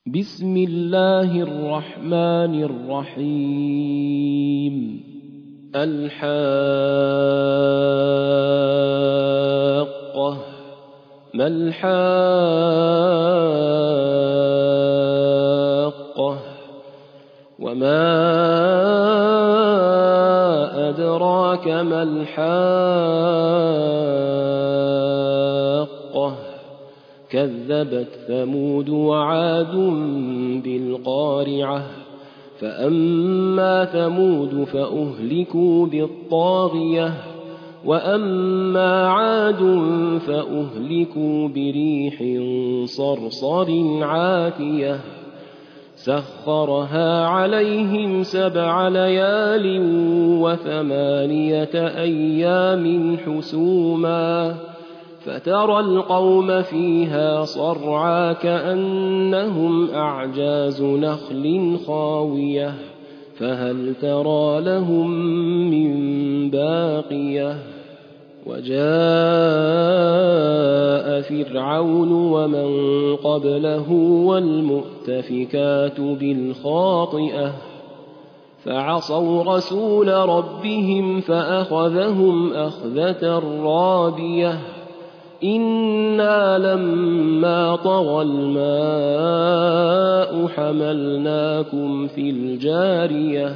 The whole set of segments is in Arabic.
بسم الله الرحمن الرحيم الحاقة ما الحاقة وما أدراك ما الحاقة كذبت ثمود وعاد بالقارعة فأما ثمود فأهلكوا بالطاغية وأما عاد فأهلكوا بريح صرصر عاتية سخرها عليهم 7 ليال و8 أيام حسوما فترى القوم فيها صرعى كأنهم أعجاز نخل خاوية فهل ترى لهم من باقية وجاء فرعون ومن قبله والمؤتفكات بالخاطئة فعصوا رسول ربهم فأخذهم أخذة رابية إنا لما طغى الماء حملناكم في الجارية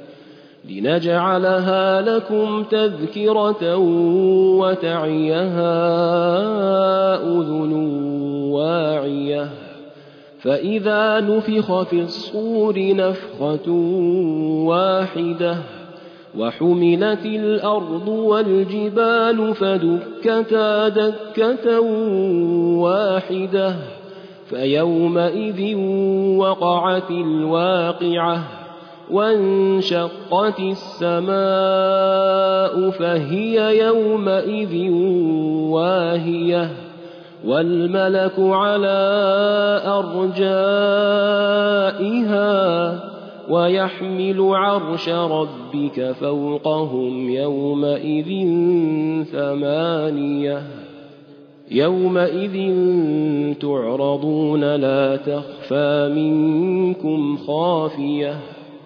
لنجعلها لكم تذكرة وتعيها أذن واعية فإذا نفخ في الصور نفخة واحدة وحملت الأرض والجبال فدكتا دكة واحدة فيومئذ وقعت الواقعة وانشقت السماء فهي يومئذ واهية والملك على أرجائها ويحمل عرش ربك فوقهم يومئذ 8 يومئذ تعرضون لا تخفى منكم خافية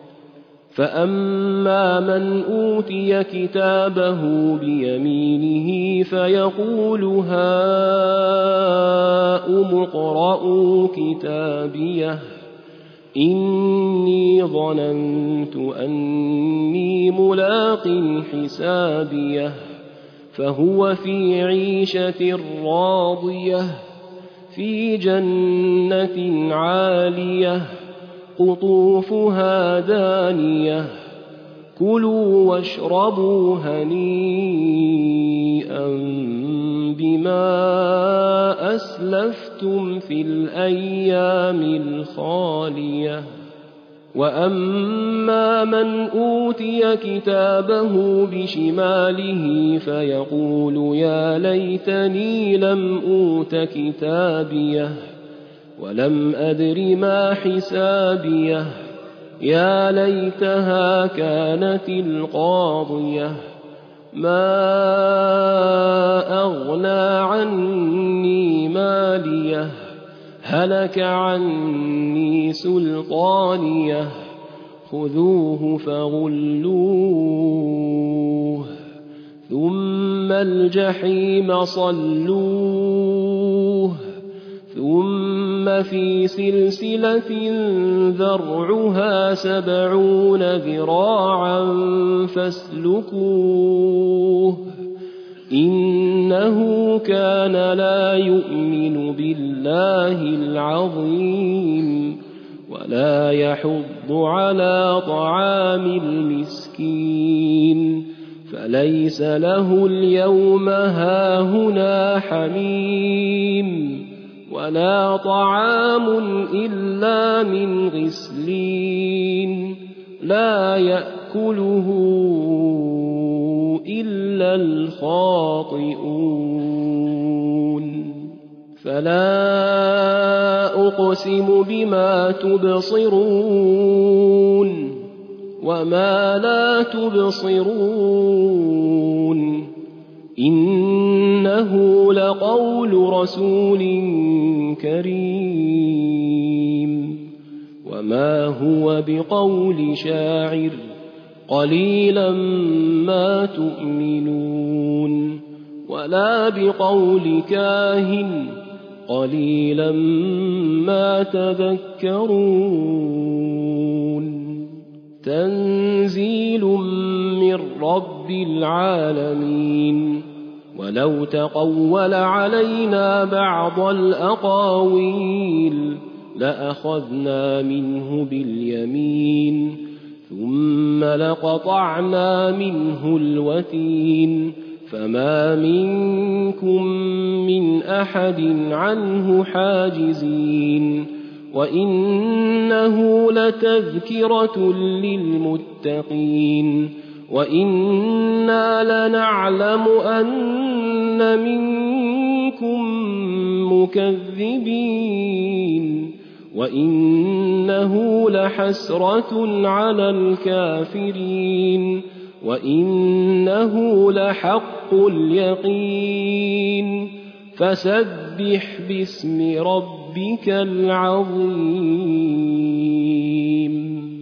فأما من أوتي كتابه بيمينه فيقول هاؤم اقرءوا كتابيه إني ظننت أني ملاق حسابيه فهو في عيشة راضية في جنة عالية قطوفها دانية كلوا واشربوا هنيئا بما أسلفتم في الأيام الخالية وأما من أوتي كتابه بشماله فيقول يا ليتني لم أوت كتابيه ولم أدر ما حسابيه يا ليتها كانت القاضية ما أغنى عني ماليه هلك عني سلطانيه خذوه فغلوه ثم الجحيم صلوه ثم في سلسلة ذرعها 70 ذراعا فاسلكوه إنه كان لا يؤمن بالله العظيم ولا يحض على طعام المسكين فليس له اليوم هاهنا حميم ولا طعام إلا من غسلين لا يأكله إلا الخاطئون فلا أقسم بما تبصرون وما لا تبصرون إنه لقول رسول كريم وما هو بقول شاعر قليلا ما تؤمنون ولا بقول كاهن قليلا ما تذكرون تنزيل من رب العالمين ولو تقول علينا بعض الأقاويل لأخذنا منه باليمين ثم لقطعنا منه الوتين فما منكم من أحد عنه حاجزين وإنه لتذكرة للمتقين وإنا لنعلم أن منكم مكذبين وإنه لحسرة على الكافرين وإنه لحق اليقين فسبح باسم ربك العظيم